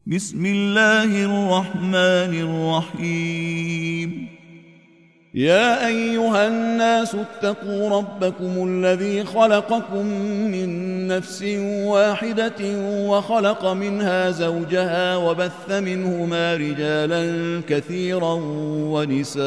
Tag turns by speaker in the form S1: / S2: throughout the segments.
S1: بسم الله الرحمن الرحيم. يا أيها الناس اتقوا ربكم الذي خلقكم من نفس واحدة وخلق منها زوجها وبث منهما رجالا كثيرا ونساء،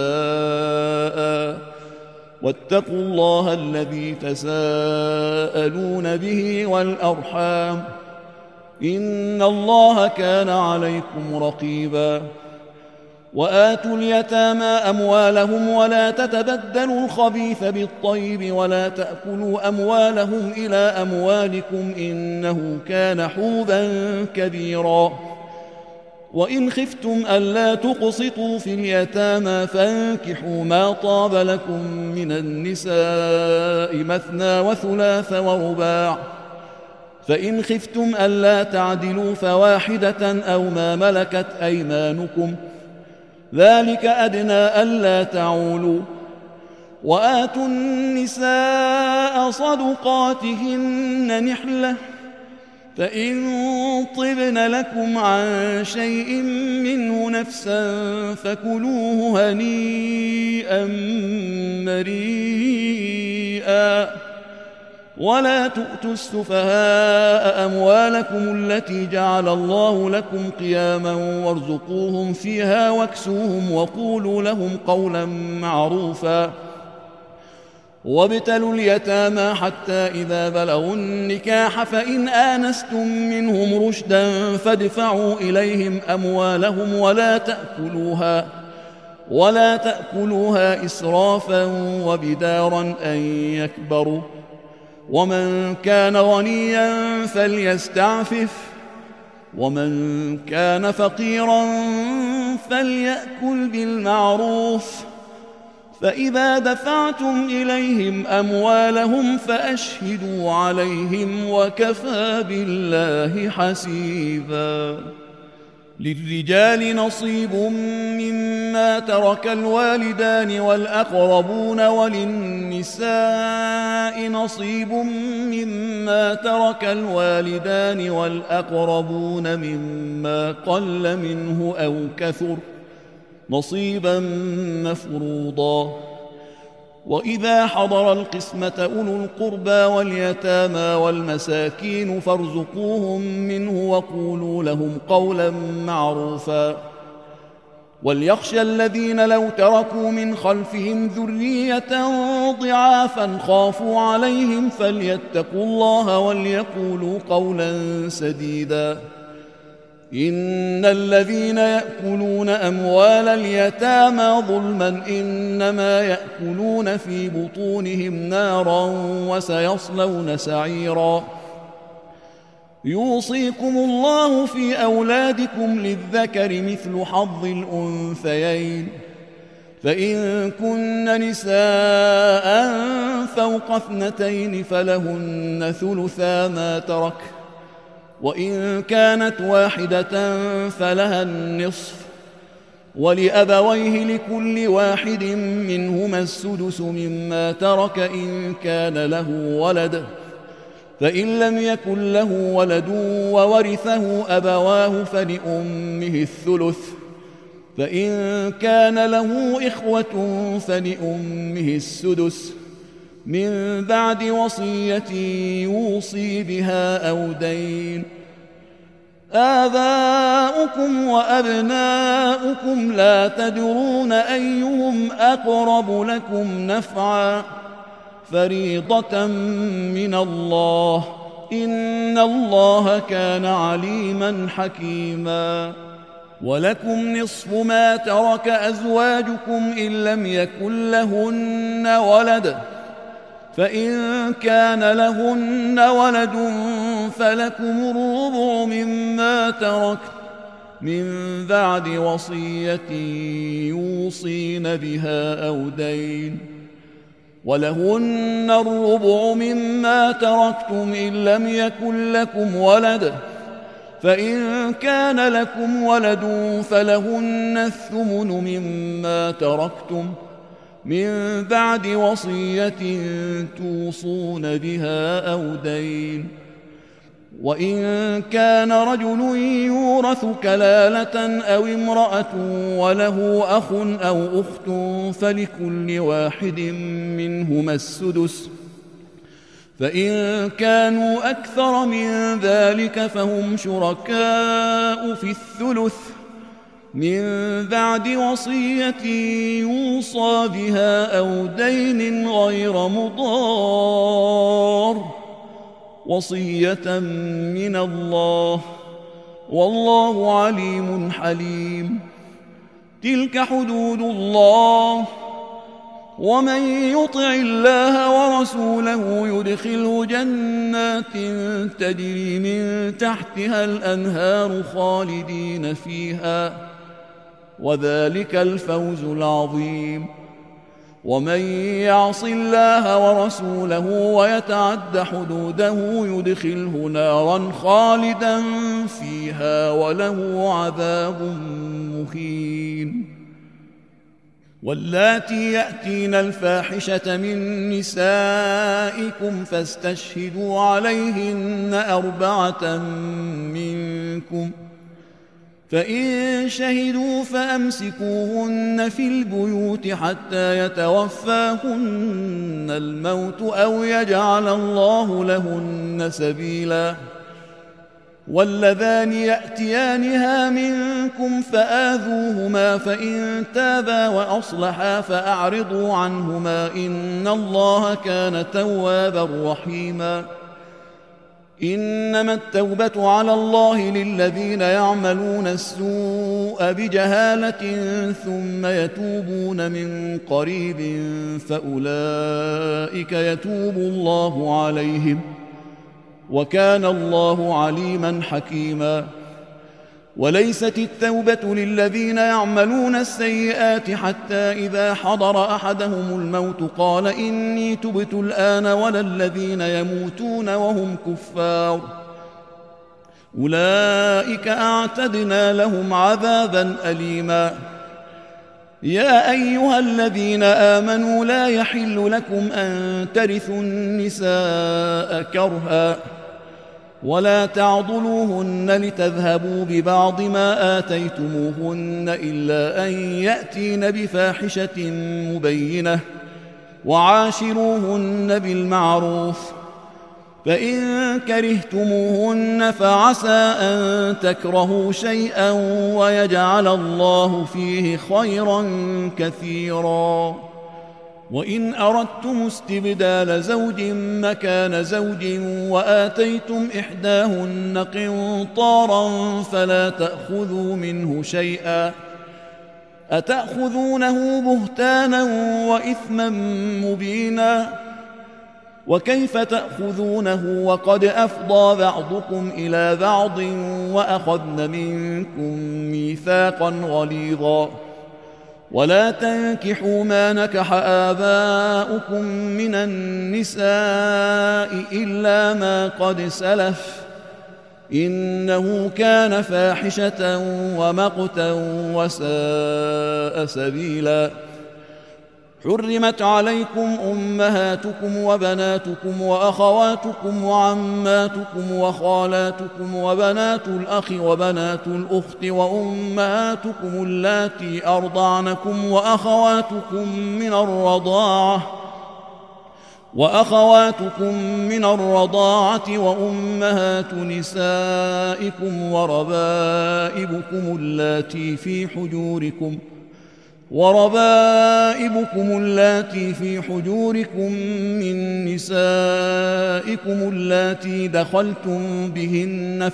S1: واتقوا الله الذي تساءلون به والأرحام، إن الله كان عليكم رقيبا. وآتوا اليتامى أموالهم ولا تتبدلوا الخبيث بالطيب ولا تأكلوا أموالهم إلى أموالكم إنه كان حوبا كبيرا. وإن خفتم ألا تقسطوا في اليتامى فانكحوا ما طاب لكم من النساء مثنى وثلاث ورباع، فإن خفتم ألا تعدلوا فواحدة أو ما ملكت أيمانكم، ذلك أدنى ألا تعولوا. وآتوا النساء صدقاتهن نحلة، فإن طبن لكم عن شيء منه نفسا فكلوه هنيئا مريئا. ولا تؤتوا السفهاء أموالكم التي جعل الله لكم قياما وارزقوهم فيها واكسوهم وقولوا لهم قولا معروفا. وابتلوا اليتامى حتى إذا بلغوا النكاح فإن آنستم منهم رشدا فادفعوا إليهم أموالهم ولا تأكلوها إسرافا وبدارا أن يكبروا. ومن كان غنيا فليستعفف، ومن كان فقيرا فليأكل بالمعروف. فإذا دفعتم إليهم أموالهم فأشهدوا عليهم وكفى بالله حسيبا. للرجال نصيب مما ترك الوالدان والأقربون، وللنساء نصيب مما ترك الوالدان والأقربون مما قل منه أو كثر، نصيبا مفروضا. وإذا حضر القسمة أولو القربى واليتامى والمساكين فارزقوهم منه وقولوا لهم قولا معروفا. وليخشى الذين لو تركوا من خلفهم ذرية ضعافا خافوا عليهم فليتقوا الله وليقولوا قولا سديدا. إن الذين يأكلون أموال اليتامى ظلما إنما يأكلون في بطونهم نارا وسيصلون سعيرا. يوصيكم الله في أولادكم للذكر مثل حظ الأنثيين، فإن كن نساء فوق 2 فلهن ثلثا ما ترك، وإن كانت واحدة فلها النصف، ولأبويه لكل واحد منهما السدس مما ترك إن كان له ولد، فإن لم يكن له ولد وورثه أبواه فلأمه الثلث، فإن كان له إخوة فلأمه السدس من بعد وصية يوصي بها أو دين. آباؤكم وأبناؤكم لا تدرون أيهم أقرب لكم نفعا، فريضة من الله، إن الله كان عليما حكيما. ولكم نصف ما ترك أزواجكم إن لم يكن لهن ولد، فإن كان لهن ولد فلكم الربع مما تركت من بعد وصية يوصين بها أو دين، ولهن الربع مما تركتم إن لم يكن لكم ولد، فإن كان لكم ولد فلهن الثمن مما تركتم من بعد وصية توصون بها أو دين. وإن كان رجل يورث كلالة أو امرأة وله أخ أو أخت فلكل واحد منهما السدس، فإن كانوا أكثر من ذلك فهم شركاء في الثلث من بعد وصية يوصى بها أو دين غير مضار، وصية من الله، والله عليم حليم. تلك حدود الله، ومن يطع الله ورسوله يدخله جنات تجري من تحتها الأنهار خالدين فيها، وذلك الفوز العظيم. ومن يعص الله ورسوله ويتعد حدوده يدخله نارا خالدا فيها وله عذاب مهين. واللاتي يأتين الفاحشة من نسائكم فاستشهدوا عليهن 4 منكم، فإن شهدوا فأمسكوهن في البيوت حتى يتوفاهن الموت أو يجعل الله لهن سبيلا. واللذان يأتيانها منكم فآذوهما، فإن تابا وأصلحا فأعرضوا عنهما، إن الله كان توابا رحيما. إنما التوبة على الله للذين يعملون السوء بجهالة ثم يتوبون من قريب فأولئك يتوب الله عليهم، وكان الله عليما حكيما. وليست التوبة للذين يعملون السيئات حتى إذا حضر أحدهم الموت قال إني تبت الآن، ولا الذين يموتون وهم كفار، أولئك أعتدنا لهم عذابا أليما. يا أيها الذين آمنوا لا يحل لكم أن ترثوا النساء كرها، ولا تعضلوهن لتذهبوا ببعض ما آتيتموهن إلا أن يأتين بفاحشة مبينة، وعاشروهن بالمعروف، فإن كرهتموهن فعسى أن تكرهوا شيئا ويجعل الله فيه خيرا كثيرا. وإن أردتم استبدال زوج مكان زوج وآتيتم إحداهن قنطارا فلا تأخذوا منه شيئا، أتأخذونه بهتانا وإثما مبينا، وكيف تأخذونه وقد أفضى بعضكم إلى بعض وأخذن منكم ميثاقا غليظا. ولا تنكحوا ما نكح آباؤكم من النساء إلا ما قد سلف، إنه كان فاحشة ومقتا وساء سبيلا. حرمت عليكم أمهاتكم وبناتكم وأخواتكم وعماتكم وخالاتكم وبنات الأخ وبنات الأخت وأمهاتكم اللاتي أرضعنكم وأخواتكم من الرضاعة وأمهات نسائكم وربائبكم اللاتي في حجوركم من نسائكم اللاتي دخلتم بهن،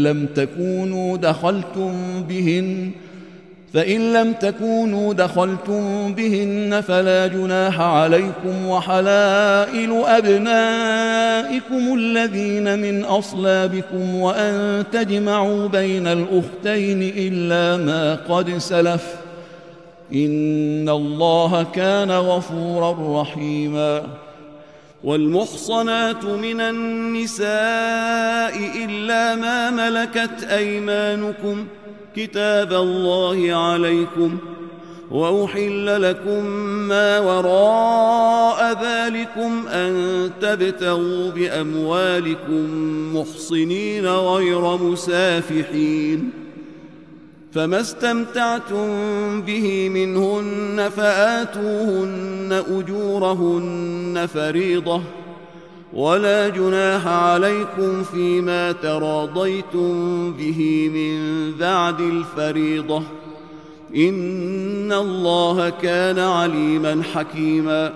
S1: فإن لم تكونوا دخلتم بهن فلا جناح عليكم، وحلائل أبنائكم الذين من أصلابكم، وأن تجمعوا بين الأختين إلا ما قد سلف، إن الله كان غفورا رحيما. والمحصنات من النساء إلا ما ملكت أيمانكم كتاب الله عليكم،
S2: وأحل لكم ما وراء ذلكم أن تبتغوا بأموالكم محصنين غير مسافحين، فما استمتعتم به منهن فآتوهن أجورهن فريضة، ولا جناح عليكم فيما تراضيتم به من بعد الفريضة، إن الله كان عليما حكيما.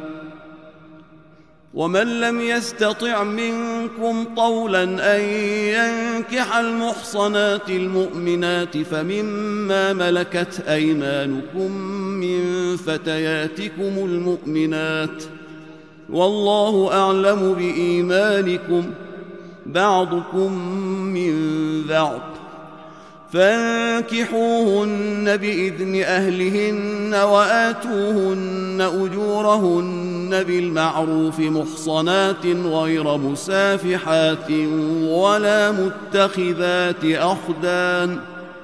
S2: ومن لم يستطع منكم طولا أن ينكح المحصنات المؤمنات فمما ملكت أيمانكم من فتياتكم المؤمنات، والله أعلم بإيمانكم، بعضكم من بعض، فانكحوهن بإذن أهلهن وآتوهن أجورهن بالمعروف محصنات غير مسافحات ولا متخذات أخدان،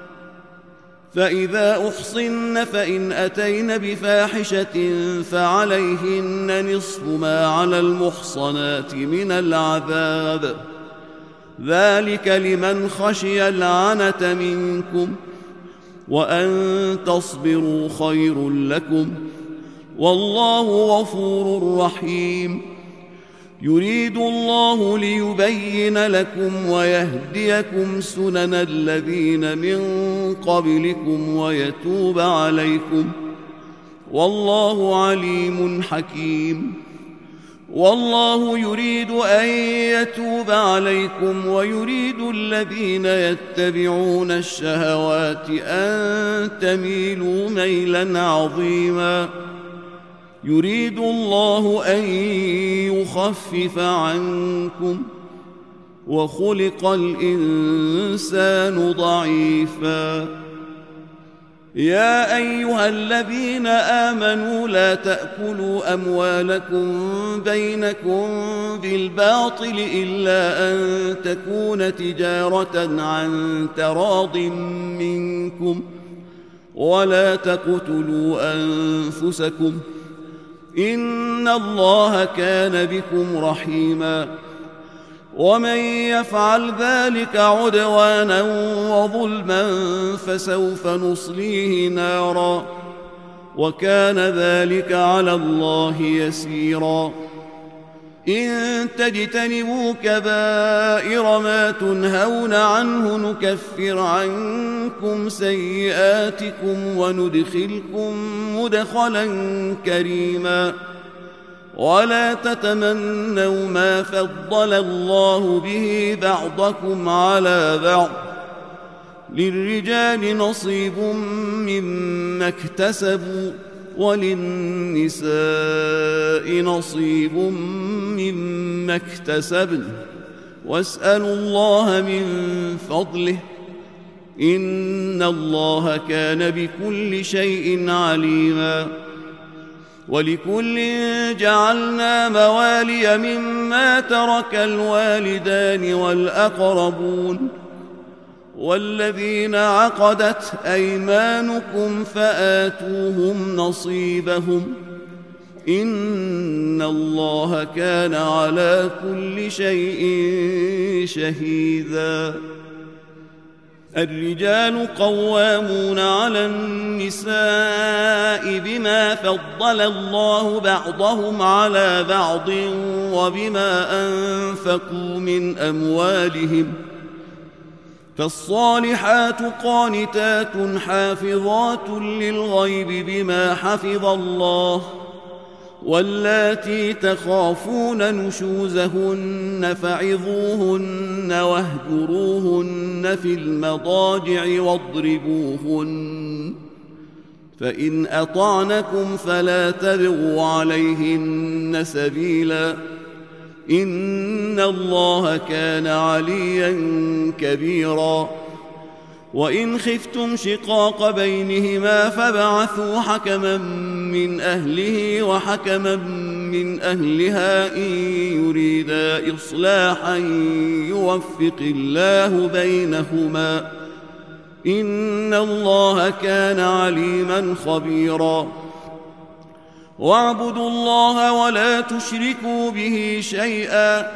S2: فإذا أحصن فإن أتين بفاحشة فعليهن نصف ما على المحصنات من العذاب، ذلك لمن خشي العنة منكم، وأن تصبروا خير لكم، والله غفور رحيم. يريد الله ليبين لكم ويهديكم سنن الذين من قبلكم ويتوب عليكم، والله عليم حكيم. والله يريد أن يتوب عليكم ويريد الذين يتبعون الشهوات أن تميلوا ميلا عظيما. يريد الله أن يخفف عنكم، وخلق الإنسان ضعيفا. يا أيها الذين آمنوا لا تأكلوا أموالكم بينكم بالباطل إلا أن تكون تجارة عن تراض منكم، ولا تقتلوا أنفسكم، إن الله كان بكم رحيما. ومن يفعل ذلك عدوانا وظلما فسوف نصليه نارا، وكان ذلك على الله يسيرا. إن تجتنبوا كبائر ما تنهون عنه نكفر عنكم سيئاتكم وندخلكم مدخلا كريما. ولا تتمنوا ما فضل الله به بعضكم على بعض، للرجال نصيب مما اكتسبوا وللنساء نصيب مما اكتسبن، واسألوا الله من فضله، إن الله كان بكل شيء عليما. ولكل جعلنا موالي مما ترك الوالدان والأقربون، والذين عقدت أيمانكم فآتوهم نصيبهم، إن الله كان على كل شيء شهيدا. الرجال قوامون على النساء بما فضل الله بعضهم على بعض وبما أنفقوا من أموالهم، فالصالحات قانتات حافظات للغيب بما حفظ الله، واللاتي تخافون نشوزهن فعظوهن واهجروهن في المضاجع واضربوهن، فإن أطعنكم فلا تبغوا عليهن سبيلا، إن الله كان عليا كبيرا. وإن خفتم شقاق بينهما فابعثوا حكما من أهله وحكما من أهلها إن يريدا إصلاحا يوفق الله بينهما، إن الله كان عليما خبيرا واعبدوا الله ولا تشركوا به شيئا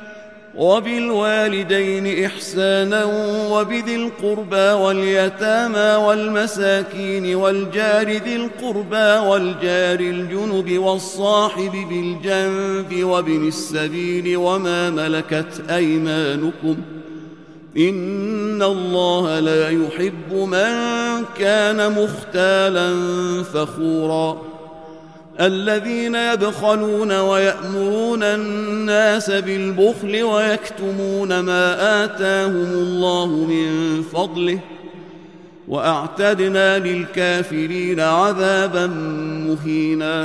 S2: وبالوالدين إحسانا وبذي القربى واليتامى والمساكين والجار ذي القربى والجار الجنب والصاحب بالجنب وابن السبيل وما ملكت أيمانكم إن الله لا يحب من كان مختالا فخورا الذين يبخلون ويأمرون الناس بالبخل ويكتمون ما آتاهم الله من فضله وأعتدنا للكافرين عذابا مهينا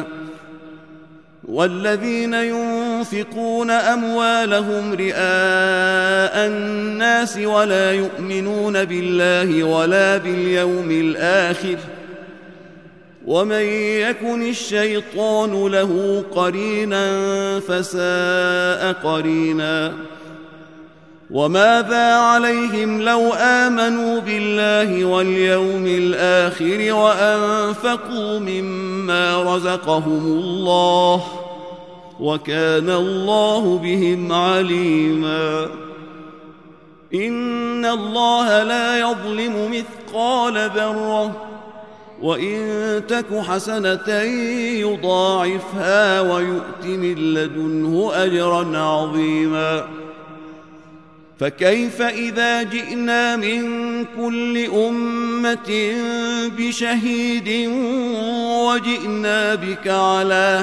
S2: والذين ينفقون أموالهم رئاء الناس ولا يؤمنون بالله ولا باليوم الآخر ومن يكن الشيطان له قرينا فساء قرينا وماذا عليهم لو آمنوا بالله واليوم الآخر وأنفقوا مما رزقهم الله وكان الله بهم عليما إن الله لا يظلم مثقال ذرة وإن تك حسنة يضاعفها ويؤت من لدنه أجرا عظيما فكيف إذا جئنا من كل أمة بشهيد وجئنا بك على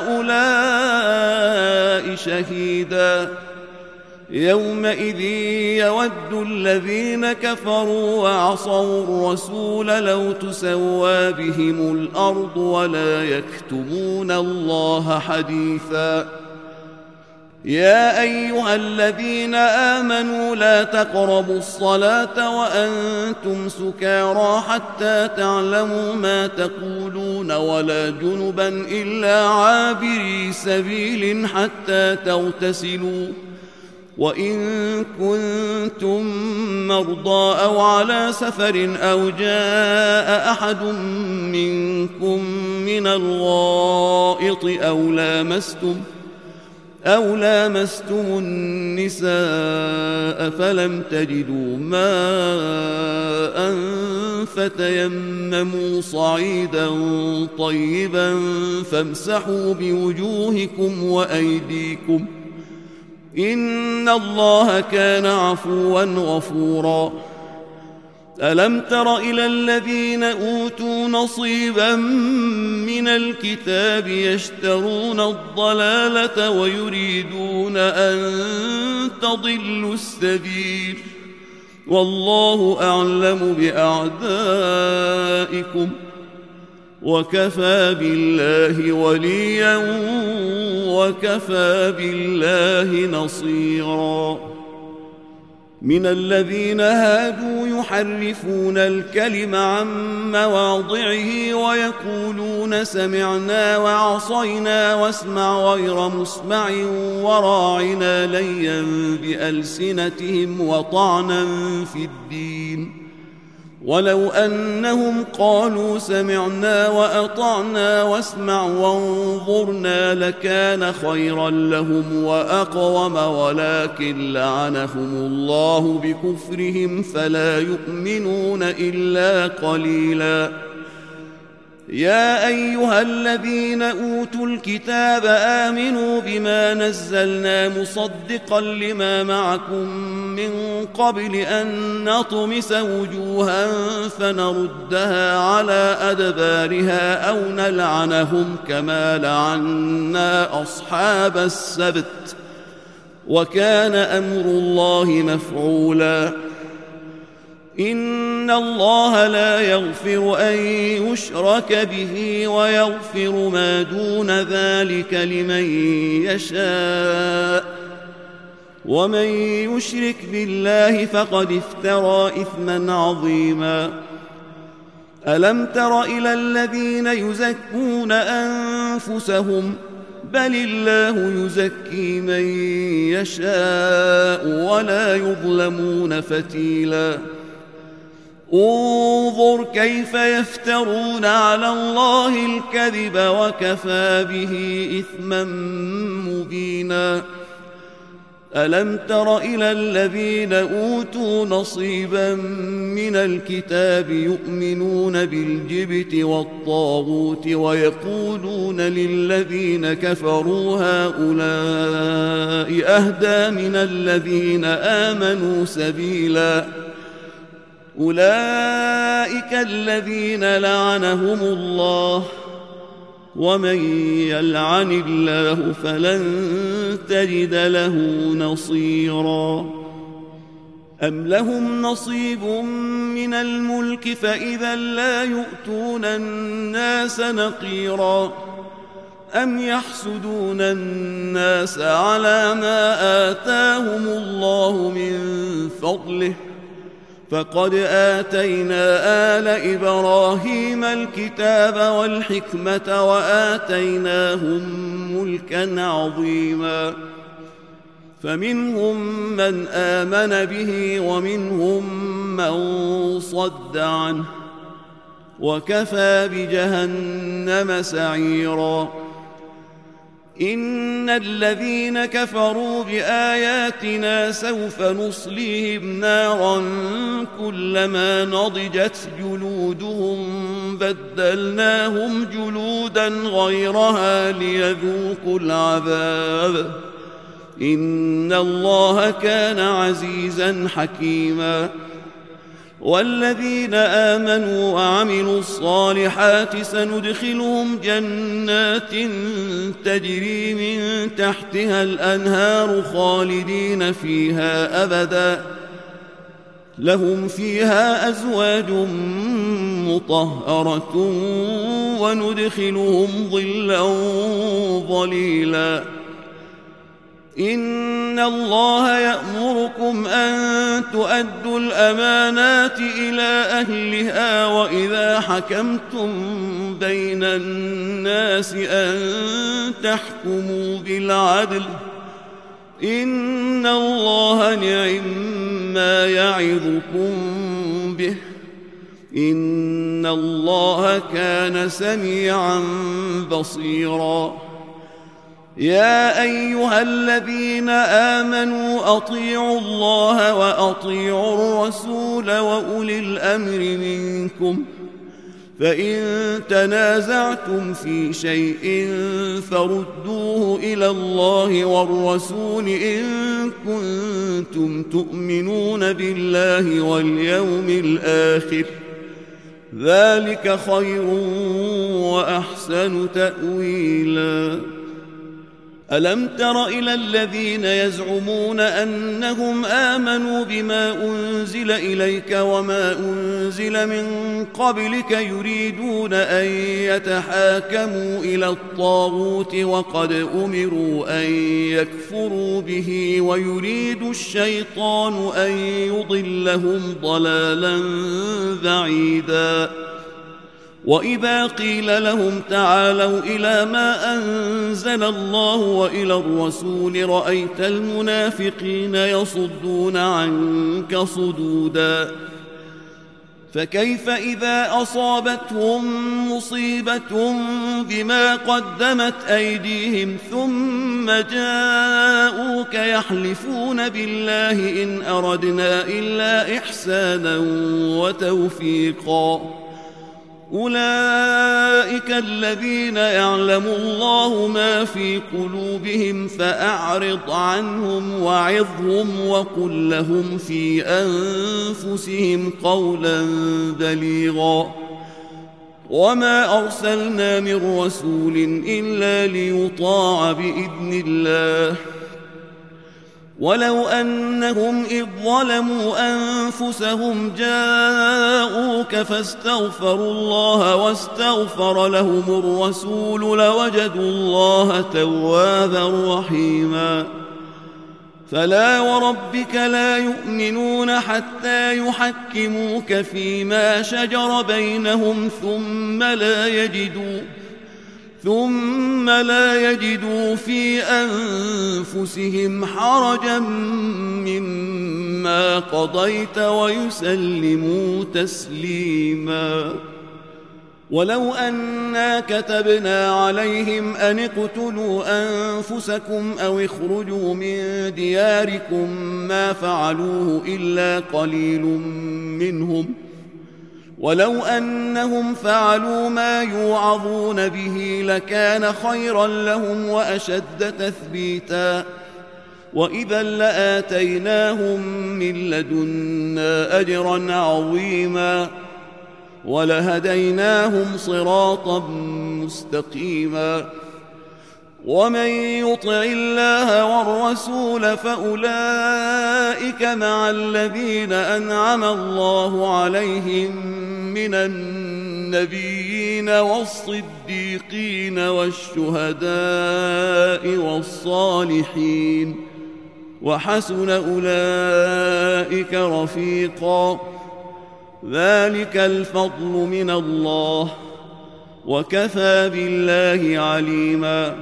S2: هؤلاء شهيدا يومئذ يود الذين كفروا وعصوا الرسول لو تسوى بهم الأرض ولا يكتمون الله حديثا يا أيها الذين آمنوا لا تقربوا الصلاة وأنتم سكارى حتى تعلموا ما تقولون ولا جنبا إلا عابري سبيل حتى تغتسلوا وإن كنتم مرضى أو على سفر أو جاء أحد منكم من الغائط أو لامستم النساء فلم تجدوا ماء فتيمموا صعيدا طيبا فامسحوا بوجوهكم وأيديكم إن الله كان عفوا غفورا ألم تر إلى الذين أوتوا نصيبا من الكتاب يشترون الضلالة ويريدون أن تضلوا السبيل والله أعلم بأعدائكم وكفى بالله وليا وكفى بالله نصيرا من الذين هادوا يحرفون الكلم عن مواضعه ويقولون سمعنا وعصينا واسمع غير مسمع وراعنا ليا بألسنتهم وطعنا في الدين ولو أنهم قالوا سمعنا وأطعنا واسمع وانظرنا لكان خيرا لهم وأقوم ولكن لعنهم الله بكفرهم فلا يؤمنون إلا قليلا يا أيها الذين أوتوا الكتاب آمنوا بما نزلنا مصدقا لما معكم من قبل أن نطمس وجوها فنردها على أدبارها أو نلعنهم كما لعنا أصحاب السبت وكان أمر الله مفعولا إن الله لا يغفر أن يشرك به ويغفر ما دون ذلك لمن يشاء ومن يشرك بالله فقد افترى إثما عظيما ألم تر إلى الذين يزكون أنفسهم بل الله يزكي من يشاء ولا يظلمون فتيلا انظر كيف يفترون على الله الكذب وكفى به إثما مبينا ألم تر إلى الذين أوتوا نصيبا من الكتاب يؤمنون بالجبت والطاغوت ويقولون للذين كفروا هؤلاء أهدى من الذين آمنوا سبيلا أولئك الذين لعنهم الله ومن يلعن الله فلن تجد له نصيرا أم لهم نصيب من الملك فإذا لا يؤتون الناس نقيرا أم يحسدون الناس على ما آتاهم الله من فضله فقد آتينا آل إبراهيم الكتاب والحكمة وآتيناهم ملكا عظيما فمنهم من آمن به ومنهم من صد عنه وكفى بجهنم سعيرا إن الذين كفروا بآياتنا سوف نصليهم نارا كلما نضجت جلودهم بدلناهم جلودا غيرها ليذوقوا العذاب إن الله كان عزيزا حكيما والذين آمنوا وعملوا الصالحات سندخلهم جنات تجري من تحتها الأنهار خالدين فيها أبدا لهم فيها أزواج مطهرة وندخلهم ظلا ظليلا إن الله يأمركم أن تؤدوا الأمانات إلى أهلها وإذا حكمتم بين الناس أن تحكموا بالعدل إن الله نعم يعظكم به إن الله كان سميعا بصيرا يا أيها الذين آمنوا أطيعوا الله وأطيعوا الرسول وأولي الأمر منكم فإن تنازعتم في شيء فردوه إلى الله والرسول إن كنتم تؤمنون بالله واليوم الآخر ذلك خير وأحسن تأويلا ألم تر إلى الذين يزعمون أنهم آمنوا بما أنزل إليك وما أنزل من قبلك يريدون أن يتحاكموا إلى الطاغوت وقد أمروا أن يكفروا به ويريد الشيطان أن يضلهم ضلالا بعيدا وإذا قيل لهم تعالوا إلى ما أنزل الله وإلى الرسول رأيت المنافقين يصدون عنك صدودا فكيف إذا أصابتهم مصيبة بما قدمت أيديهم ثم جاءوك يحلفون بالله إن أردنا إلا إحسانا وتوفيقا أولئك الذين يعلم الله ما في قلوبهم فأعرض عنهم وعظهم وقل لهم في أنفسهم قولا بليغا وما أرسلنا من رسول إلا ليطاع بإذن الله ولو أنهم إذ ظلموا أنفسهم جاءوك فاستغفروا الله واستغفر لهم الرسول لوجدوا الله توابا رحيما فلا وربك لا يؤمنون حتى يحكموك فيما شجر بينهم ثم لا يجدوا في أنفسهم حرجا مما قضيت ويسلموا تسليما. ولو أنا كتبنا عليهم أن اقتلوا أنفسكم أو اخرجوا من دياركم ما فعلوه إلا قليل منهم، ولو أنهم فعلوا ما يوعظون به لكان خيرا لهم وأشد تثبيتا، وإذا لآتيناهم من لدنا أجرا عظيما ولهديناهم صراطا مستقيما. ومن يطع الله والرسول فأولئك مع الذين أنعم الله عليهم من النبيين والصديقين والشهداء والصالحين وحسن أولئك رفيقا. ذلك الفضل من الله وكفى بالله عليما.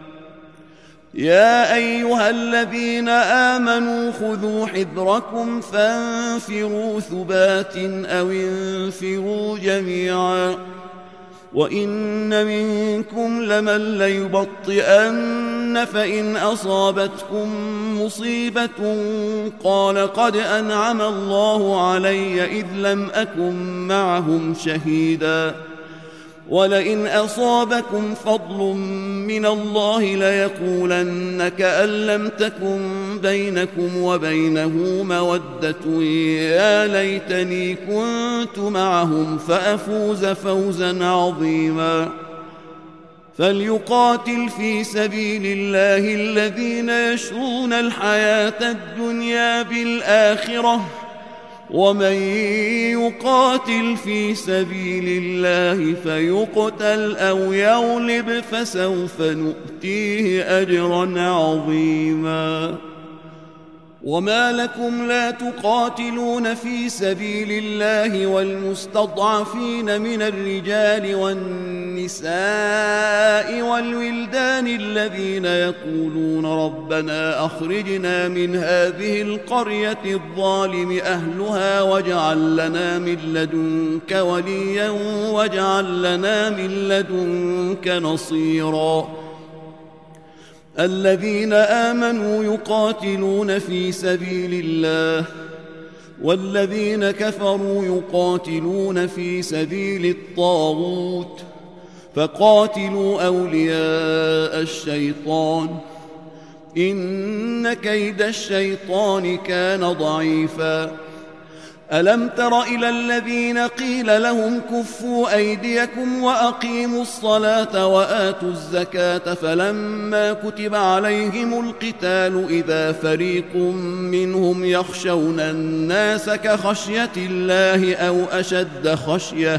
S2: يا أيها الذين آمنوا خذوا حذركم فانفروا ثبات أو انفروا جميعا. وإن منكم لمن ليبطئن فإن أصابتكم مصيبة قال قد أنعم الله علي إذ لم أكن معهم شهيدا. ولئن أصابكم فضل من الله ليقولن كأن لم تكن بينكم وبينه مودة يا ليتني كنت معهم فأفوز فوزا عظيما. فليقاتل في سبيل الله الذين يشرون الحياة الدنيا بالآخرة، ومن يقاتل في سبيل الله فيقتل أو يغلب فسوف نؤتيه أجرا عظيما. وما لكم لا تقاتلون في سبيل الله والمستضعفين من الرجال والنساء والولدان الذين يقولون ربنا أخرجنا من هذه القرية الظالم أهلها واجعل لنا من لدنك وليا واجعل لنا من لدنك نصيرا. الذين آمنوا يقاتلون في سبيل الله والذين كفروا يقاتلون في سبيل الطاغوت فقاتلوا أولياء الشيطان إن كيد الشيطان كان ضعيفا. ألم تر إلى الذين قيل لهم كفوا أيديكم وأقيموا الصلاة وآتوا الزكاة فلما كتب عليهم القتال إذا فريق منهم يخشون الناس كخشية الله أو أشد خشية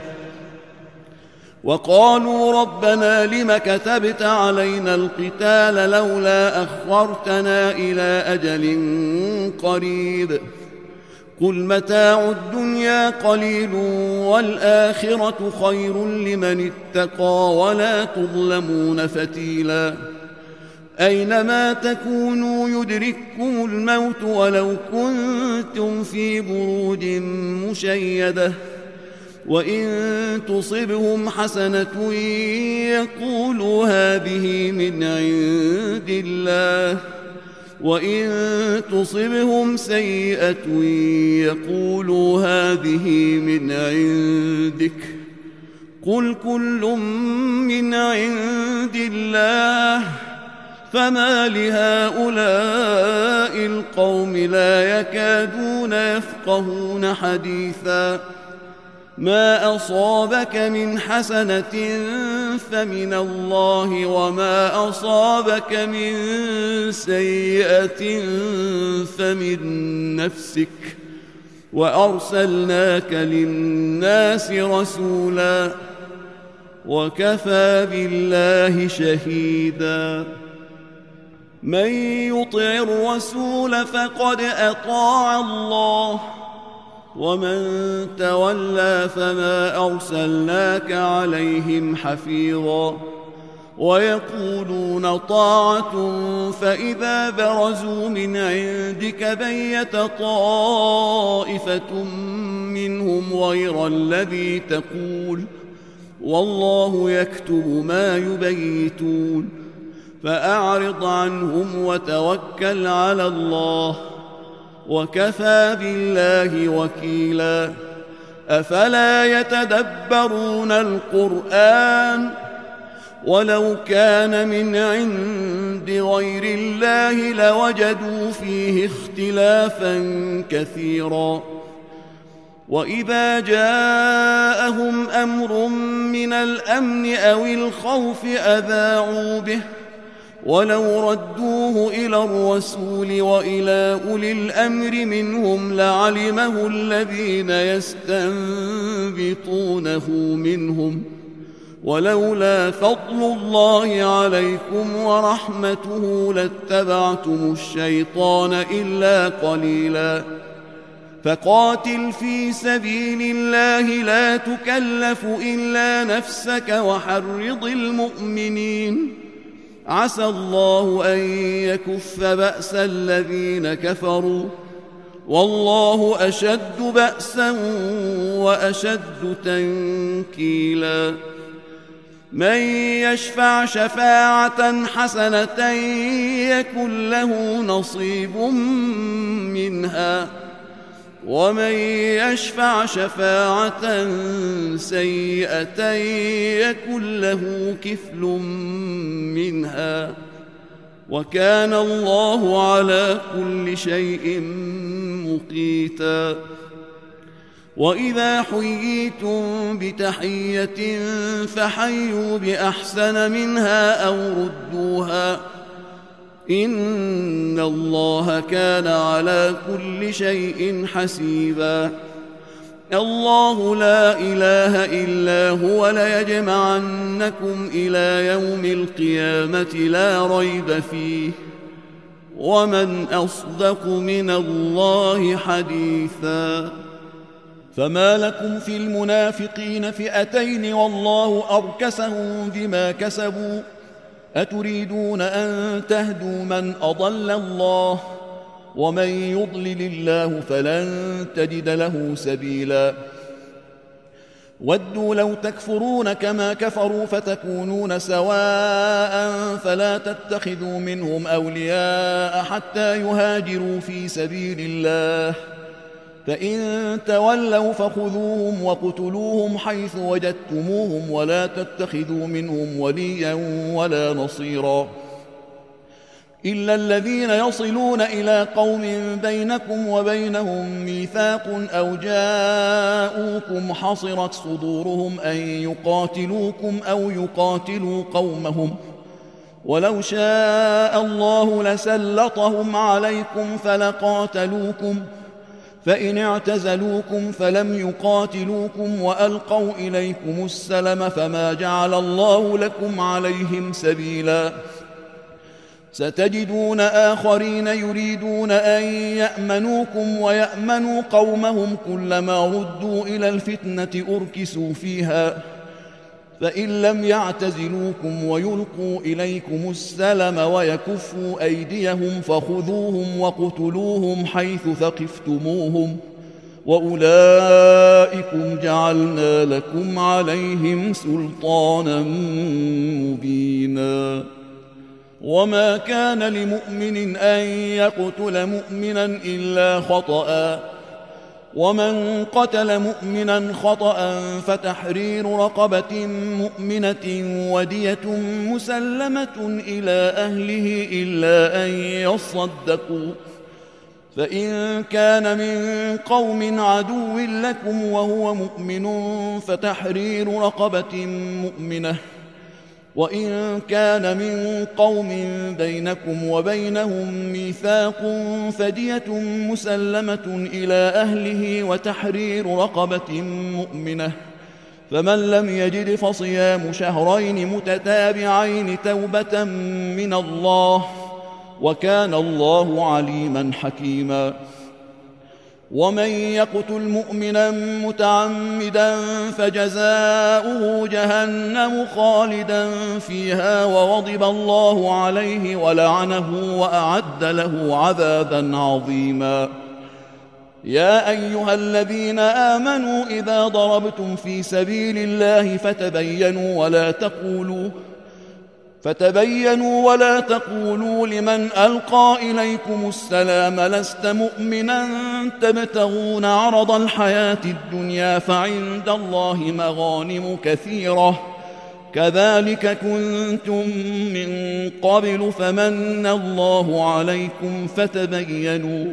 S2: وقالوا ربنا لم كتبت علينا القتال لولا أخرتنا إلى أجل قريب قل متاع الدنيا قليل والآخرة خير لمن اتقى ولا تظلمون فتيلا. أينما تكونوا يدرككم الموت ولو كنتم في بروج مشيدة وإن تصبهم حسنة يقولوا هذه من عند الله وإن تصبهم سيئة يقولوا هذه من عندك قل كل من عند الله فما لهؤلاء القوم لا يكادون يفقهون حديثا. ما أصابك من حسنة فمن الله وما أصابك من سيئة فمن نفسك وأرسلناك للناس رسولا وكفى بالله شهيدا. من يطع الرسول فقد أطاع الله ومن تولى فما أرسلناك عليهم حفيظا. ويقولون طاعة فإذا برزوا من عندك بيت طائفة منهم غير الذي تقول والله يكتب ما يبيتون فأعرض عنهم وتوكل على الله وكفى بالله وكيلا أفلا يتدبرون القرآن ولو كان من عند غير الله لوجدوا فيه اختلافا كثيرا وإذا جاءهم أمر من الأمن أو الخوف أذاعوا به ولو ردوه إلى الرسول وإلى أولي الأمر منهم لعلمه الذين يستنبطونه منهم ولولا فضل الله عليكم ورحمته لاتبعتم الشيطان إلا قليلا فقاتل في سبيل الله لا تكلف إلا نفسك وحرض المؤمنين عسى الله أن يكف بأس الذين كفروا والله أشد بأسا وأشد تنكيلا من يشفع شفاعة حسنة يكن له نصيب منها ومن يشفع شفاعة سيئة يكن له كفل منها وكان الله على كل شيء مقيتا وإذا حييتم بتحية فحيوا بأحسن منها أو ردوها إن الله كان على كل شيء حسيبا الله لا إله إلا هو ليجمعنكم إلى يوم القيامة لا ريب فيه ومن أصدق من الله حديثا
S1: فما لكم في المنافقين فئتين والله أركسهم بما كسبوا أتريدون أن تهدوا من أضل الله ومن يضلل الله فلن تجد له سبيلا ودوا لو تكفرون كما كفروا فتكونون سواء فلا تتخذوا منهم أولياء حتى يهاجروا في سبيل الله فإن تولوا فخذوهم وقتلوهم حيث وجدتموهم ولا تتخذوا منهم وليا ولا نصيرا إلا الذين يصلون إلى قوم بينكم وبينهم ميثاق أو جاءوكم حصرت صدورهم أن يقاتلوكم أو يقاتلوا قومهم ولو شاء الله لسلطهم عليكم فلقاتلوكم فإن اعتزلوكم فلم يقاتلوكم وألقوا إليكم السلم فما جعل الله لكم عليهم سبيلا ستجدون آخرين يريدون أن يأمنوكم ويأمنوا قومهم كلما ردوا إلى الفتنة أركسوا فيها فإن لم يعتزلوكم ويلقوا إليكم السلم ويكفوا أيديهم فخذوهم وقتلوهم حيث ثقفتموهم وأولئكم جعلنا لكم عليهم سلطانا مبينا وما كان لمؤمن أن يقتل مؤمنا إلا خطأ ومن قتل مؤمنا خطأ فتحرير رقبة مؤمنة ودية مسلمة إلى أهله إلا أن يصدقوا فإن كان من قوم عدو لكم وهو مؤمن فتحرير رقبة مؤمنة وإن كان من قوم بينكم وبينهم ميثاق فدية مسلمة إلى أهله وتحرير رقبة مؤمنة فمن لم يجد فصيام شهرين متتابعين توبة من الله وكان الله عليما حكيما ومن يقتل مؤمنا متعمدا فجزاؤه جهنم خالدا فيها وغضب الله عليه ولعنه وأعد له عذابا عظيما. يا أيها الذين آمنوا إذا ضربتم في سبيل الله فتبينوا ولا تقولوا لمن ألقى إليكم السلام لست مؤمنا تبتغون عرض الحياة الدنيا فعند الله مغانم كثيرة كذلك كنتم من قبل فمن الله عليكم فتبينوا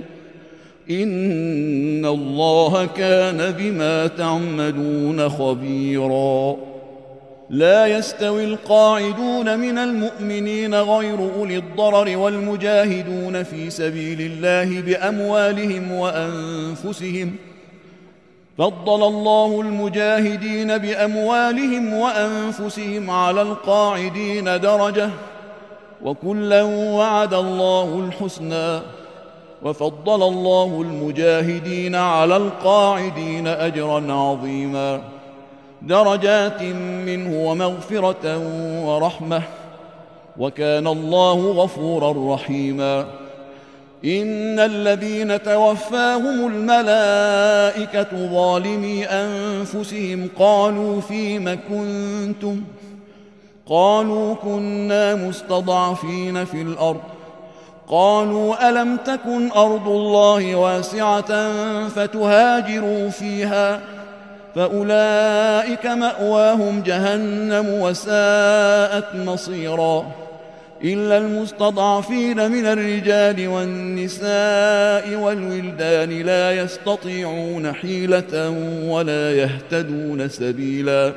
S1: إن الله كان بما تعملون خبيرا. لا يستوي القاعدون من المؤمنين غير أولي الضرر والمجاهدون في سبيل الله بأموالهم وأنفسهم فضل الله المجاهدين بأموالهم وأنفسهم على القاعدين درجة وكلا وعد الله الحسنى وفضل الله المجاهدين على القاعدين أجرا عظيما درجات منه ومغفرة ورحمة وكان الله غفورا رحيما. إن الذين توفاهم الملائكة ظالمي أنفسهم قالوا فيم كنتم قالوا كنا مستضعفين في الأرض قالوا ألم تكن أرض الله واسعة فتهاجروا فيها فأولئك مأواهم جهنم وساءت مصيرا إلا المستضعفين من الرجال والنساء والولدان لا يستطيعون حيلة ولا يهتدون سبيلا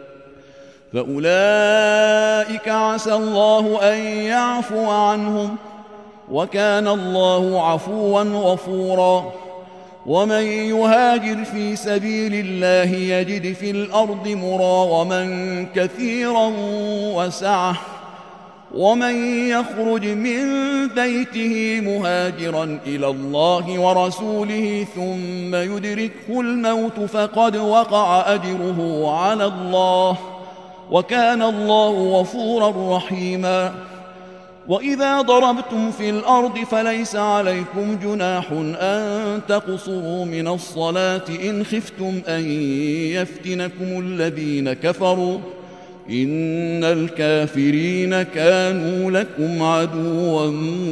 S1: فأولئك عسى الله أن يعفو عنهم وكان الله عفوا غفورا. ومن يهاجر في سبيل الله يجد في الأرض مراغما كثيرا وسعة ومن يخرج من بيته مهاجرا إلى الله ورسوله ثم يدركه الموت فقد وقع أجره على الله وكان الله غفورا رحيما. وإذا ضربتم في الأرض فليس عليكم جناح أن تقصروا من الصلاة إن خفتم أن يفتنكم الذين كفروا إن الكافرين كانوا لكم عدوا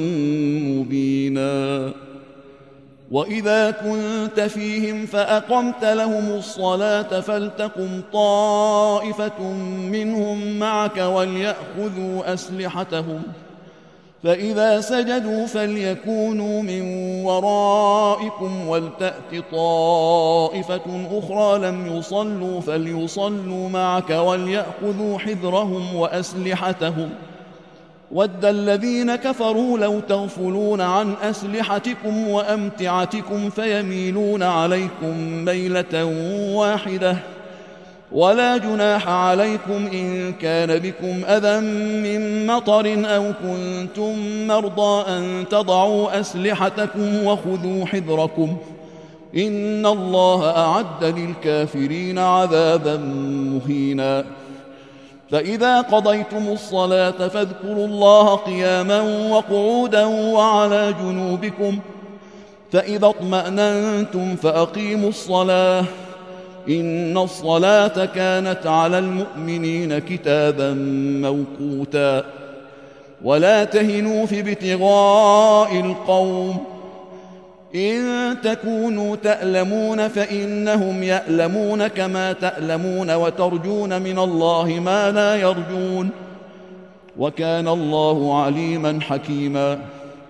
S1: مبينا. وإذا كنت فيهم فأقمت لهم الصلاة فلتقم طائفة منهم معك وليأخذوا أسلحتهم فإذا سجدوا فليكونوا من ورائكم ولتأت طائفة أخرى لم يصلوا فليصلوا معك وليأخذوا حذرهم وأسلحتهم ود الذين كفروا لو تغفلون عن أسلحتكم وأمتعتكم فيميلون عليكم ميلة واحدة ولا جناح عليكم إن كان بكم أذى من مطر أو كنتم مرضى أن تضعوا أسلحتكم وخذوا حذركم إن الله أعد للكافرين عذابا مهينا. فإذا قضيتم الصلاة فاذكروا الله قياما وقعودا وعلى جنوبكم فإذا اطمأننتم فأقيموا الصلاة إن الصلاة كانت على المؤمنين كتابا موقوتا. ولا تهنوا في ابتغاء القوم إن تكونوا تألمون فإنهم يألمون كما تألمون وترجون من الله ما لا يرجون وكان الله عليما حكيما.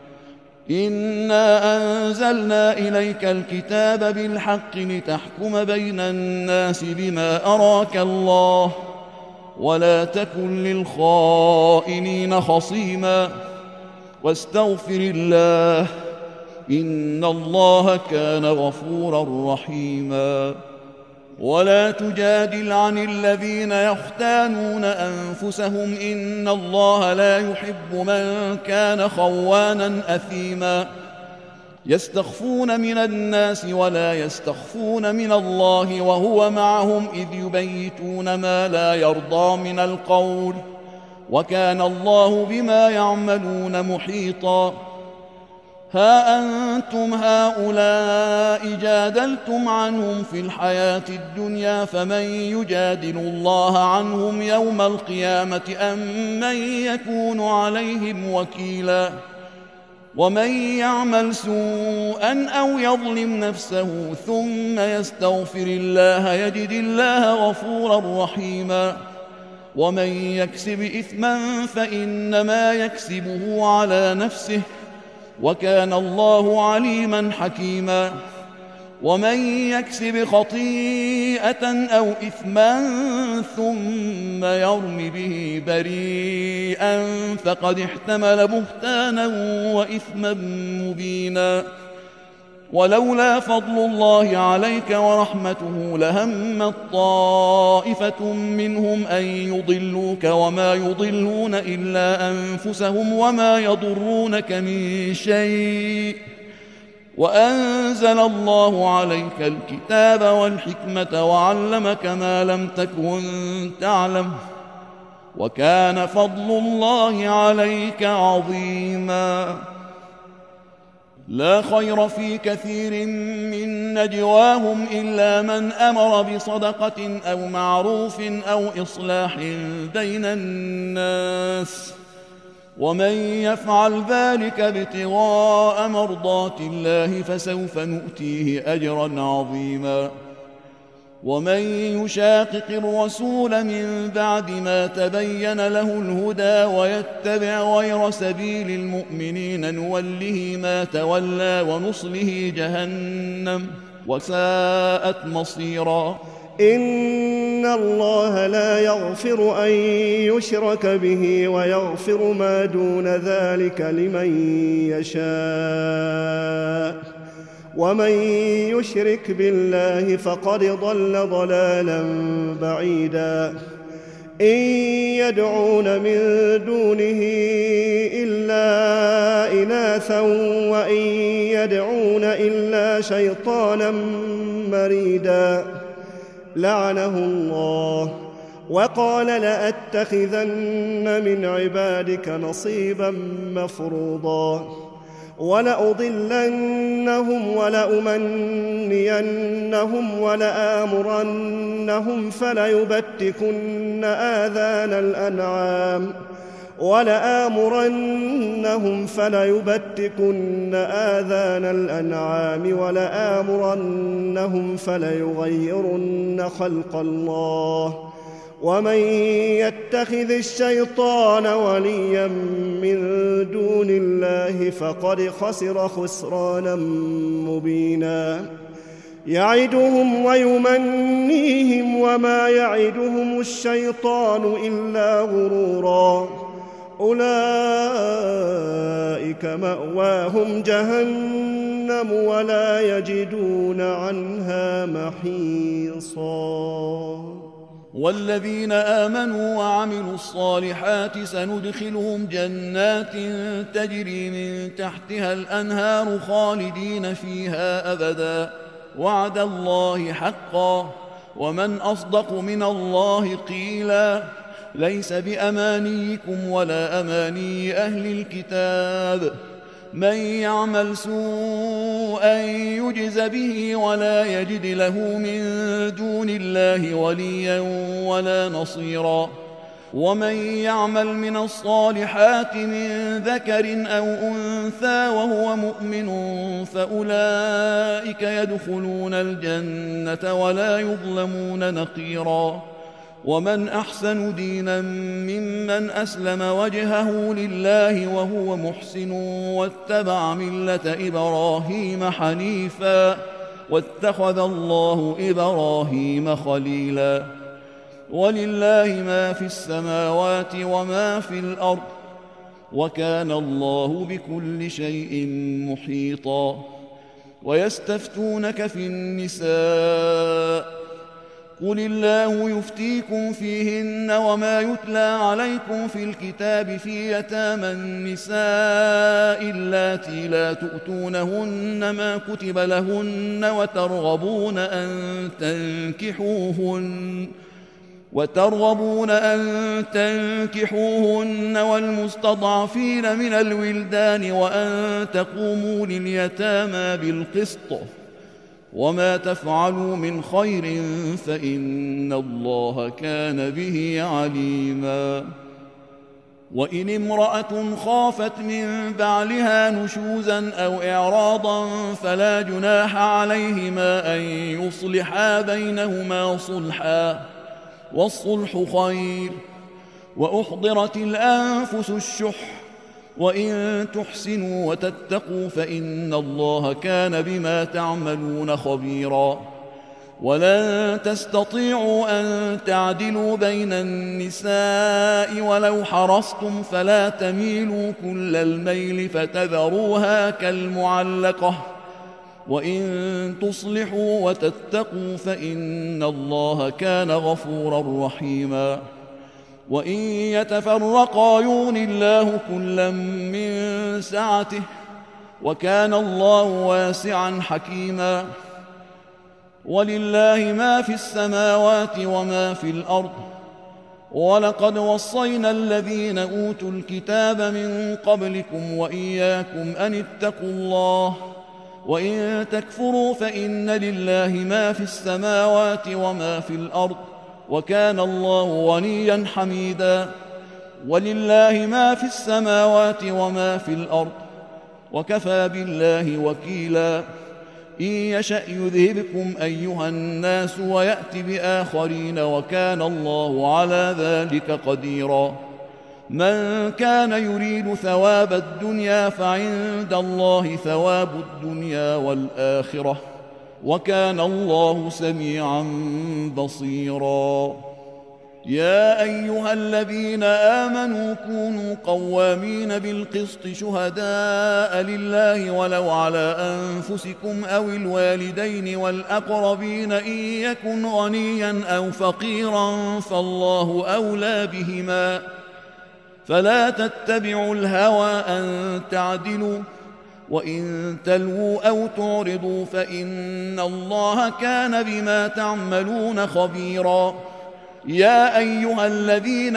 S1: إنا أنزلنا إليك الكتاب بالحق لتحكم بين الناس بما أراك الله ولا تكن للخائنين خصيما واستغفر الله إن الله كان غفورا رحيما. ولا تجادل عن الذين يختانون أنفسهم إن الله لا يحب من كان خوانا أثيما. يستخفون من الناس ولا يستخفون من الله وهو معهم إذ يبيتون ما لا يرضى من القول وكان الله بما يعملون محيطا. ها أنتم هؤلاء جادلتم عنهم في الحياة الدنيا فمن يجادل الله عنهم يوم القيامة أم من يكون عليهم وكيلا. ومن يعمل سوءا أو يظلم نفسه ثم يستغفر الله يجد الله غفورا رحيما. ومن يكسب إثما فإنما يكسبه على نفسه وكان الله عليما حكيما. ومن يكسب خطيئة أو إثما ثم يرم به بريئا فقد احتمل بهتانا وإثما مبينا. ولولا فضل الله عليك ورحمته لهمت طائفة منهم أن يضلوك وما يضلون إلا أنفسهم وما يضرونك من شيء وأنزل الله عليك الكتاب والحكمة وعلمك ما لم تكن تعلم وكان فضل الله عليك عظيما. لا خير في كثير من نجواهم إلا من أمر بصدقة أو معروف أو إصلاح بين الناس ومن يفعل ذلك ابتغاء مرضات الله فسوف نؤتيه أجرا عظيما. ومن يشاقق الرسول من بعد ما تبين له الهدى ويتبع غير سبيل المؤمنين نوله ما تولى ونصله جهنم وساءت مصيرا.
S3: إن الله لا يغفر أن يشرك به ويغفر ما دون ذلك لمن يشاء ومن يشرك بالله فقد ضل ضلالا بعيدا. إن يدعون من دونه إلا إناثا وإن يدعون إلا شيطانا مريدا لعنه الله وقال لأتخذن من عبادك نصيبا مفروضا ولأضلنهم ولأمنينهم ولآمرنهم فليبتكن آذان الأنعام ولآمرنهم فليغيرن خلق الله ومن يتخذ الشيطان وليا من دون الله فقد خسر خسرانا مبينا. يعدهم ويمنيهم وما يعدهم الشيطان إلا غرورا. أولئك مأواهم جهنم ولا يجدون عنها محيصا.
S1: والذين آمنوا وعملوا الصالحات سندخلهم جنات تجري من تحتها الأنهار خالدين فيها أبدا وعد الله حقا ومن أصدق من الله قيلا. ليس بأمانيكم ولا أماني أهل الكتاب من يعمل سوءا يجز به ولا يجد له من دون الله وليا ولا نصيرا. ومن يعمل من الصالحات من ذكر أو أنثى وهو مؤمن فأولئك يدخلون الجنة ولا يظلمون نقيرا. ومن أحسن دينا ممن أسلم وجهه لله وهو محسن واتبع ملة إبراهيم حنيفا واتخذ الله إبراهيم خليلا. ولله ما في السماوات وما في الأرض وكان الله بكل شيء محيطا. ويستفتونك في النساء قل الله يفتيكم فيهن وما يتلى عليكم في الكتاب في يتامى النساء اللاتي لا تؤتونهن ما كتب لهن وترغبون أن تنكحوهن والمستضعفين من الولدان وأن تقوموا لليتامى بالقسط وما تفعلوا من خير فإن الله كان به عليما. وإن امرأة خافت من بعلها نشوزا أو إعراضا فلا جناح عليهما أن يصلحا بينهما صلحا والصلح خير. وأحضرت الأنفس الشح وإن تحسنوا وتتقوا فإن الله كان بما تعملون خبيرا. ولن تستطيعوا أن تعدلوا بين النساء ولو حرصتم فلا تميلوا كل الميل فتذروها كالمعلقة وإن تصلحوا وتتقوا فإن الله كان غفورا رحيما. وإن يتفرقا يغن الله كلا من سعته وكان الله واسعا حكيما. ولله ما في السماوات وما في الأرض ولقد وصينا الذين أوتوا الكتاب من قبلكم وإياكم أن اتقوا الله وإن تكفروا فإن لله ما في السماوات وما في الأرض وكان الله غنيا حميدا. ولله ما في السماوات وما في الأرض وكفى بالله وكيلا. إن يشأ يذهبكم أيها الناس ويأت بآخرين وكان الله على ذلك قديرا. من كان يريد ثواب الدنيا فعند الله ثواب الدنيا والآخرة وكان الله سميعا بصيرا. يا أيها الذين آمنوا كونوا قوامين بالقسط شهداء لله ولو على أنفسكم أو الوالدين والأقربين إن يكن غنيا أو فقيرا فالله أولى بهما فلا تتبعوا الهوى أن تعدلوا وإن تلووا أو تعرضوا فإن الله كان بما تعملون خبيرا. يا أيها الذين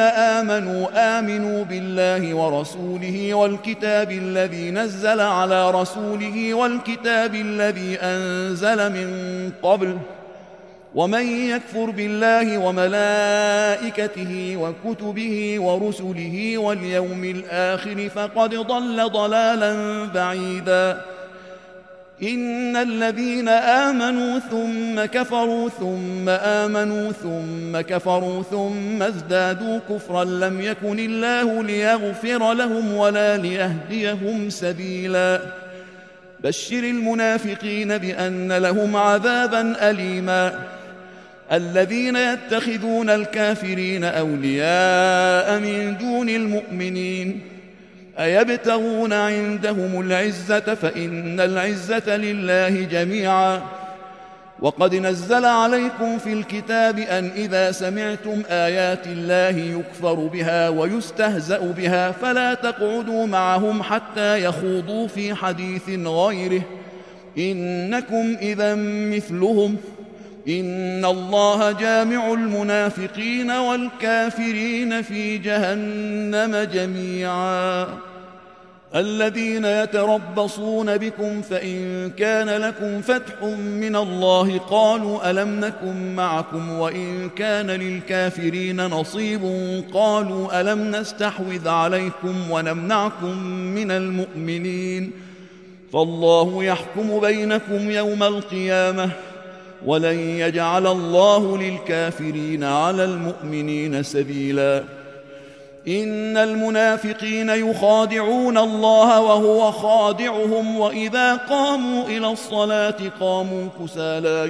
S1: آمنوا بالله ورسوله والكتاب الذي نزل على رسوله والكتاب الذي أنزل من قبل ومن يكفر بالله وملائكته وكتبه ورسله واليوم الآخر فقد ضل ضلالا بعيدا. إن الذين آمنوا ثم كفروا ثم آمنوا ثم كفروا ثم ازدادوا كفرا لم يكن الله ليغفر لهم ولا ليهديهم سبيلا. بشر المنافقين بأن لهم عذابا أليما. الذين يتخذون الكافرين أولياء من دون المؤمنين أيبتغون عندهم العزة فإن العزة لله جميعا. وقد نزل عليكم في الكتاب أن إذا سمعتم آيات الله يكفر بها ويستهزأ بها فلا تقعدوا معهم حتى يخوضوا في حديث غيره إنكم إذا مثلهم إن الله جامع المنافقين والكافرين في جهنم جميعا. الذين يتربصون بكم فإن كان لكم فتح من الله قالوا ألم نكن معكم وإن كان للكافرين نصيب قالوا ألم نستحوذ عليكم ونمنعكم من المؤمنين فالله يحكم بينكم يوم القيامة ولن يجعل الله للكافرين على المؤمنين سبيلا. إن المنافقين يخادعون الله وهو خادعهم وإذا قاموا إلى الصلاة قاموا كسالى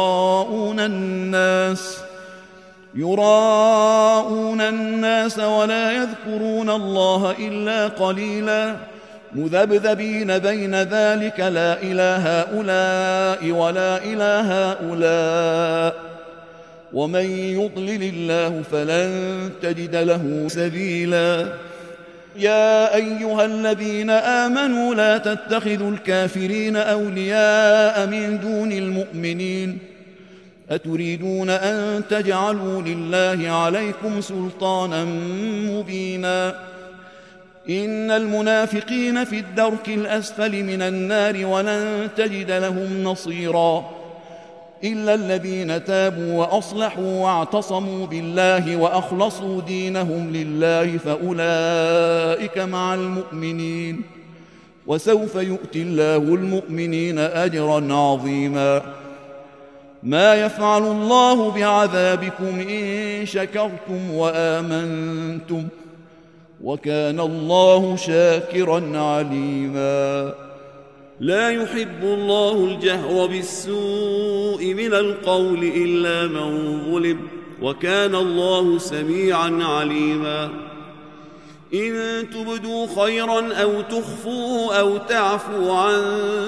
S1: يراءون الناس ولا يذكرون الله إلا قليلا مذبذبين بين ذلك لا إلى هؤلاء ولا إلى هؤلاء ومن يضلل الله فلن تجد له سبيلا. يا أيها الذين آمنوا لا تتخذوا الكافرين أولياء من دون المؤمنين أتريدون أن تجعلوا لله عليكم سلطانا مبينا. إن المنافقين في الدرك الأسفل من النار ولن تجد لهم نصيرا إلا الذين تابوا وأصلحوا واعتصموا بالله وأخلصوا دينهم لله فأولئك مع المؤمنين وسوف يؤتي الله المؤمنين أجرا عظيما. ما يفعل الله بعذابكم إن شكرتم وآمنتم وكان الله شاكرا عليما.
S2: لا يحب الله الجهر بالسوء من القول إلا من ظلم وكان الله سميعا عليما. إن تبدوا خيرا أو تخفوه أو تعفوا عن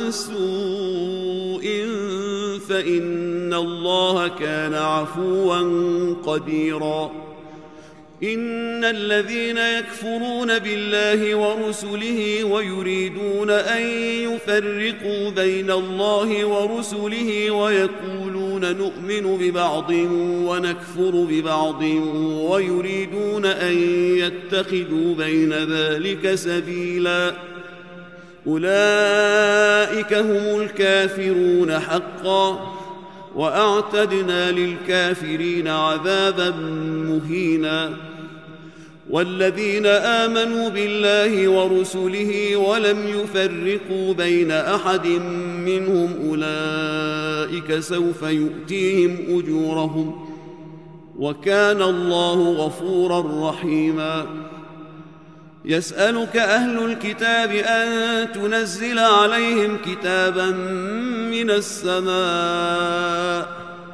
S2: سوء فإن الله كان عفوا قديرا. إن الذين يكفرون بالله ورسله ويريدون أن يفرقوا بين الله ورسله ويقولون نؤمن ببعض ونكفر ببعض ويريدون أن يتخذوا بين ذلك سبيلا أولئك هم الكافرون حقا وأعتدنا للكافرين عذابا مهينا. والذين آمنوا بالله ورسله ولم يفرقوا بين أحد منهم أولئك سوف يؤتيهم أجورهم وكان الله غفورا رحيما. يسألك أهل الكتاب أن تنزل عليهم كتابا من السماء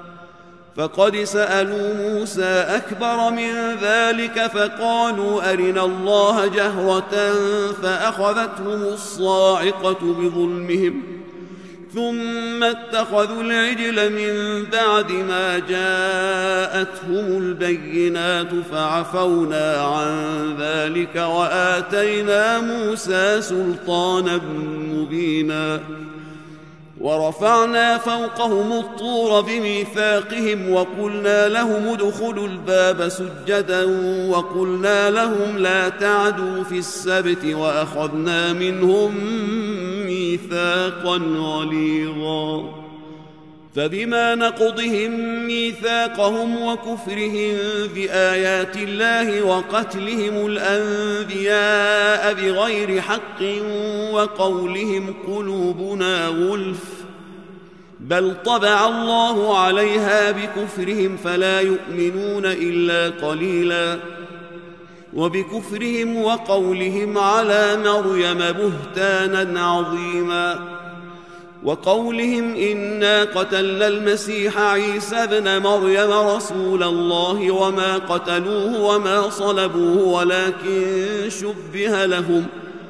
S2: فقد سألوا موسى أكبر من ذلك فقالوا أرنا الله جهرة فأخذتهم الصاعقة بظلمهم ثم اتخذوا العجل من بعد ما جاءتهم البينات فعفونا عن ذلك وآتينا موسى سلطانا مبينا. ورفعنا فوقهم الطور بميثاقهم وقلنا لهم ادخلوا الباب سجدا وقلنا لهم لا تعدوا في السبت وأخذنا منهم ميثاقا غليظا. فبما نقضهم ميثاقهم وكفرهم بآيات الله وقتلهم الأنبياء بغير حق وقولهم قلوبنا غلف بل طبع الله عليها بكفرهم فلا يؤمنون إلا قليلا. وبكفرهم وقولهم على مريم بهتانا عظيما وقولهم إنا قتلنا المسيح عيسى ابن مريم رسول الله وما قتلوه وما صلبوه ولكن شبه لهم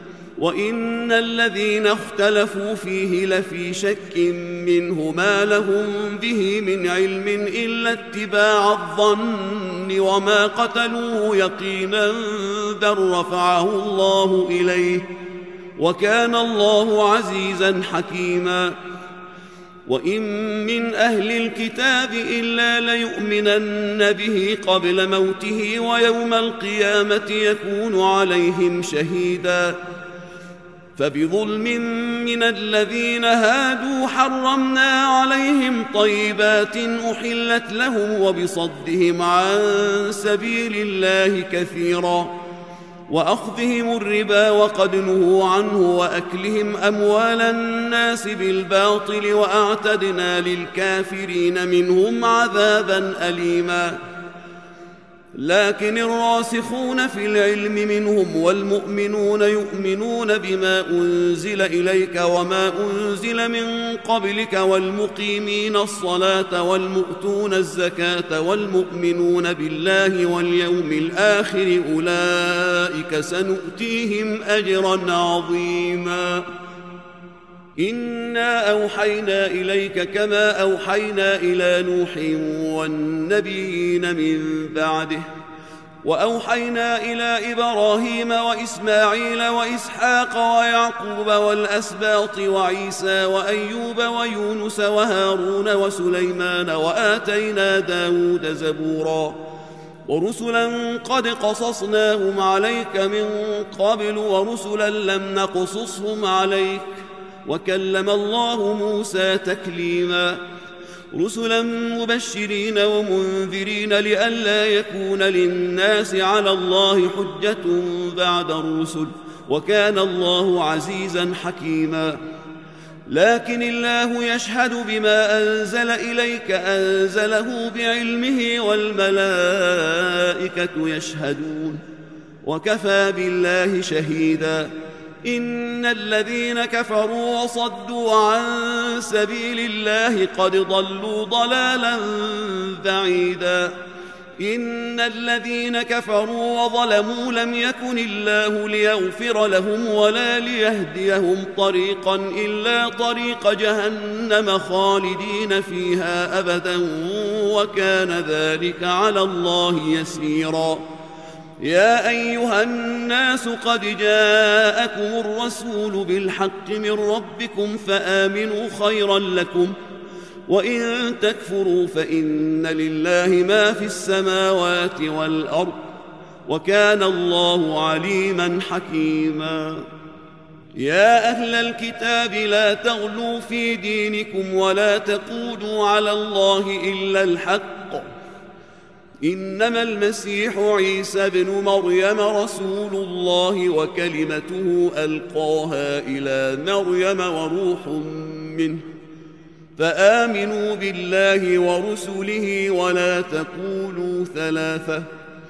S2: وإن الذين اختلفوا فيه لفي شك منه ما لهم به من علم إلا اتباع الظن وما قتلوه يقينا بل رفعه الله إليه وكان الله عزيزا حكيما. وإن من أهل الكتاب إلا ليؤمنن به قبل موته ويوم القيامة يكون عليهم شهيدا. فبظلم من الذين هادوا حرمنا عليهم طيبات أحلت لهم وبصدهم عن سبيل الله كثيرا وأخذهم الربا وقد نهوا عنه وأكلهم أموال الناس بالباطل وأعتدنا للكافرين منهم عذابا أليما. لكن الراسخون في العلم منهم والمؤمنون يؤمنون بما أنزل إليك وما أنزل من قبلك والمقيمين الصلاة والمؤتون الزكاة والمؤمنون بالله واليوم الآخر أولئك سنؤتيهم أجرا عظيما. إنا أوحينا إليك كما أوحينا إلى نوح والنبيين من بعده وأوحينا إلى إبراهيم وإسماعيل وإسحاق ويعقوب والأسباط وعيسى وأيوب ويونس وهارون وسليمان وآتينا داود زبورا ورسلا قد قصصناهم عليك من قبل ورسلا لم نقصصهم عليك وكلم الله موسى تكليما رسلا مبشرين ومنذرين لئلا يكون للناس على الله حجة بعد الرسل وكان الله عزيزا حكيما لكن الله يشهد بما أنزل إليك أنزله بعلمه والملائكة يشهدون وكفى بالله شهيدا إن الذين كفروا وصدوا عن سبيل الله قد ضلوا ضلالا بعيدا إن الذين كفروا وظلموا لم يكن الله ليغفر لهم ولا ليهديهم طريقا إلا طريق جهنم خالدين فيها أبدا وكان ذلك على الله يسيرا يا أيها الناس قد جاءكم الرسول بالحق من ربكم فآمنوا خيرا لكم وإن تكفروا فإن لله ما في السماوات والأرض وكان الله عليما حكيما يا أهل الكتاب لا تغلوا في دينكم ولا تقولوا على الله إلا الحق إنما المسيح عيسى بن مريم رسول الله وكلمته ألقاها إلى مريم وروح منه فآمنوا بالله ورسله ولا تقولوا ثلاثة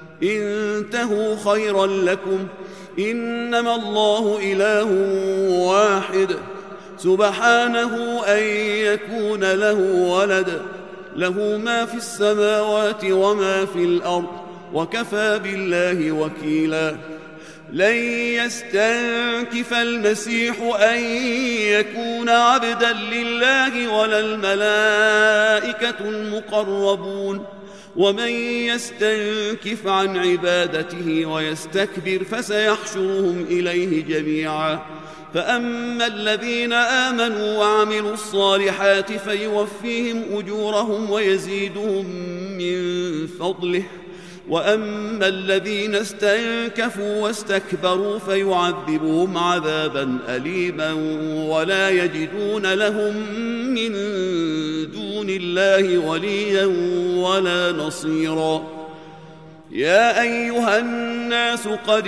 S2: انتهوا خيرا لكم إنما الله إله واحد سبحانه أن يكون له ولد له ما في السماوات وما في الأرض وكفى بالله وكيلا لن يستنكف المسيح أن يكون عبدا لله ولا الملائكة المقربون ومن يستنكف عن عبادته ويستكبر فسيحشرهم إليه جميعا فأما الذين آمنوا وعملوا الصالحات فيوفيهم أجورهم ويزيدهم من فضله وأما الذين استنكفوا واستكبروا فيعذبهم عذابا أليما ولا يجدون لهم من دون الله وليا ولا نصيرا يا أيها الناس قد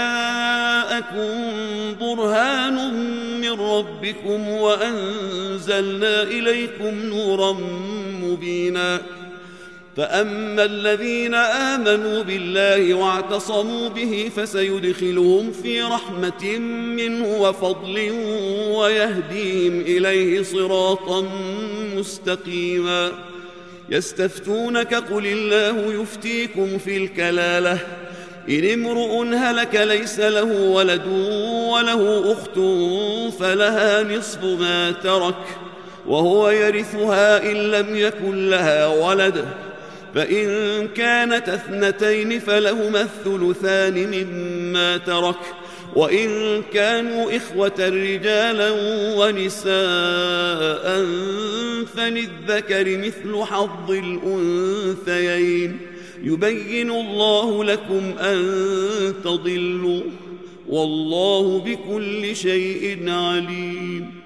S2: جاءكم برهان من ربكم وأنزلنا إليكم نورا مبينا فأما الذين آمنوا بالله واعتصموا به فسيدخلهم في رحمة منه وفضل ويهديهم إليه صراطا مستقيما يستفتونك قل الله يفتيكم في الكلالة إن امرؤ هلك ليس له ولد وله أخت فلها نصف ما ترك وهو يرثها إن لم يكن لها ولد فإن كانت اثنتين فلهما الثلثان مما ترك وإن كانوا إخوة رجالا ونساء فللذكر مثل حظ الأنثيين يبين الله لكم أن تضلوا والله بكل شيء عليم